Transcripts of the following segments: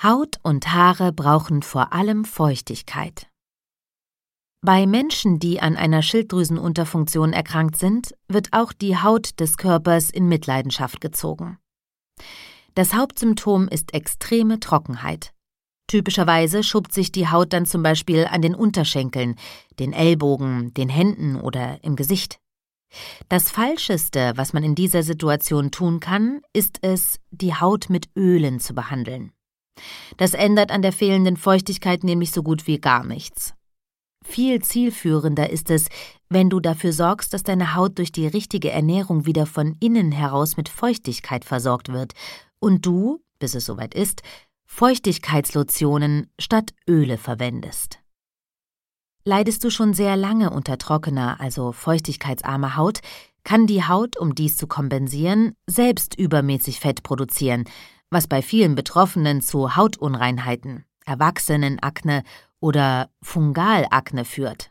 Haut und Haare brauchen vor allem Feuchtigkeit. Bei Menschen, die an einer Schilddrüsenunterfunktion erkrankt sind, wird auch die Haut des Körpers in Mitleidenschaft gezogen. Das Hauptsymptom ist extreme Trockenheit. Typischerweise schuppt sich die Haut dann zum Beispiel an den Unterschenkeln, den Ellbogen, den Händen oder im Gesicht. Das Falscheste, was man in dieser Situation tun kann, ist es, die Haut mit Ölen zu behandeln. Das ändert an der fehlenden Feuchtigkeit nämlich so gut wie gar nichts. Viel zielführender ist es, wenn du dafür sorgst, dass deine Haut durch die richtige Ernährung wieder von innen heraus mit Feuchtigkeit versorgt wird und du, bis es soweit ist, Feuchtigkeitslotionen statt Öle verwendest. Leidest du schon sehr lange unter trockener, also feuchtigkeitsarmer Haut, kann die Haut, um dies zu kompensieren, selbst übermäßig Fett produzieren, was bei vielen Betroffenen zu Hautunreinheiten, Erwachsenenakne oder Fungalakne führt.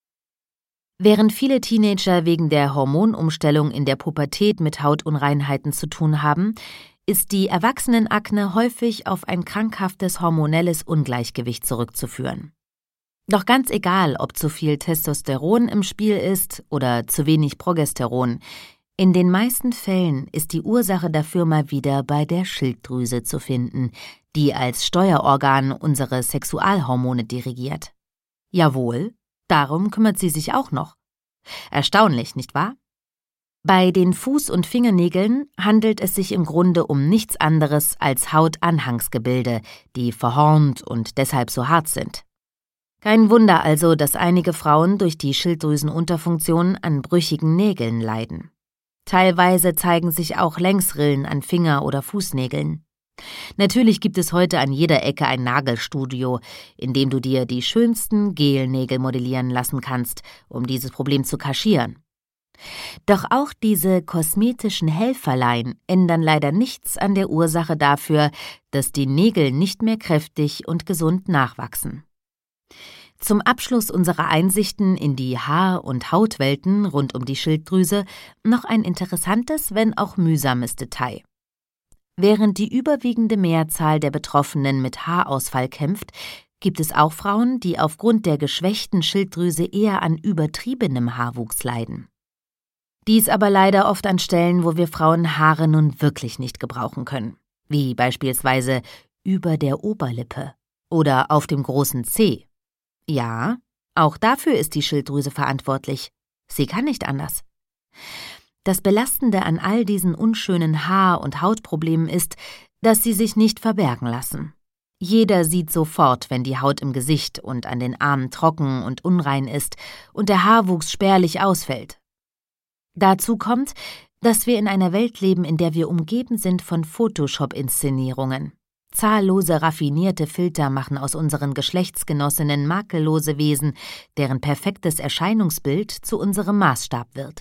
Während viele Teenager wegen der Hormonumstellung in der Pubertät mit Hautunreinheiten zu tun haben, ist die Erwachsenenakne häufig auf ein krankhaftes hormonelles Ungleichgewicht zurückzuführen. Doch ganz egal, ob zu viel Testosteron im Spiel ist oder zu wenig Progesteron, in den meisten Fällen ist die Ursache dafür mal wieder bei der Schilddrüse zu finden, die als Steuerorgan unsere Sexualhormone dirigiert. Jawohl, darum kümmert sie sich auch noch. Erstaunlich, nicht wahr? Bei den Fuß- und Fingernägeln handelt es sich im Grunde um nichts anderes als Hautanhangsgebilde, die verhornt und deshalb so hart sind. Kein Wunder also, dass einige Frauen durch die Schilddrüsenunterfunktion an brüchigen Nägeln leiden. Teilweise zeigen sich auch Längsrillen an Finger- oder Fußnägeln. Natürlich gibt es heute an jeder Ecke ein Nagelstudio, in dem du dir die schönsten Gelnägel modellieren lassen kannst, um dieses Problem zu kaschieren. Doch auch diese kosmetischen Helferlein ändern leider nichts an der Ursache dafür, dass die Nägel nicht mehr kräftig und gesund nachwachsen. Zum Abschluss unserer Einsichten in die Haar- und Hautwelten rund um die Schilddrüse noch ein interessantes, wenn auch mühsames Detail. Während die überwiegende Mehrzahl der Betroffenen mit Haarausfall kämpft, gibt es auch Frauen, die aufgrund der geschwächten Schilddrüse eher an übertriebenem Haarwuchs leiden. Dies aber leider oft an Stellen, wo wir Frauen Haare nun wirklich nicht gebrauchen können, wie beispielsweise über der Oberlippe oder auf dem großen Zeh. Ja, auch dafür ist die Schilddrüse verantwortlich. Sie kann nicht anders. Das Belastende an all diesen unschönen Haar- und Hautproblemen ist, dass sie sich nicht verbergen lassen. Jeder sieht sofort, wenn die Haut im Gesicht und an den Armen trocken und unrein ist und der Haarwuchs spärlich ausfällt. Dazu kommt, dass wir in einer Welt leben, in der wir umgeben sind von Photoshop-Inszenierungen. Zahllose raffinierte Filter machen aus unseren Geschlechtsgenossinnen makellose Wesen, deren perfektes Erscheinungsbild zu unserem Maßstab wird.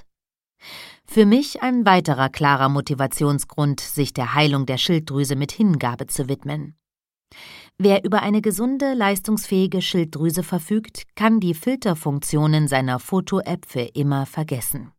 Für mich ein weiterer klarer Motivationsgrund, sich der Heilung der Schilddrüse mit Hingabe zu widmen. Wer über eine gesunde, leistungsfähige Schilddrüse verfügt, kann die Filterfunktionen seiner Foto-App für immer vergessen.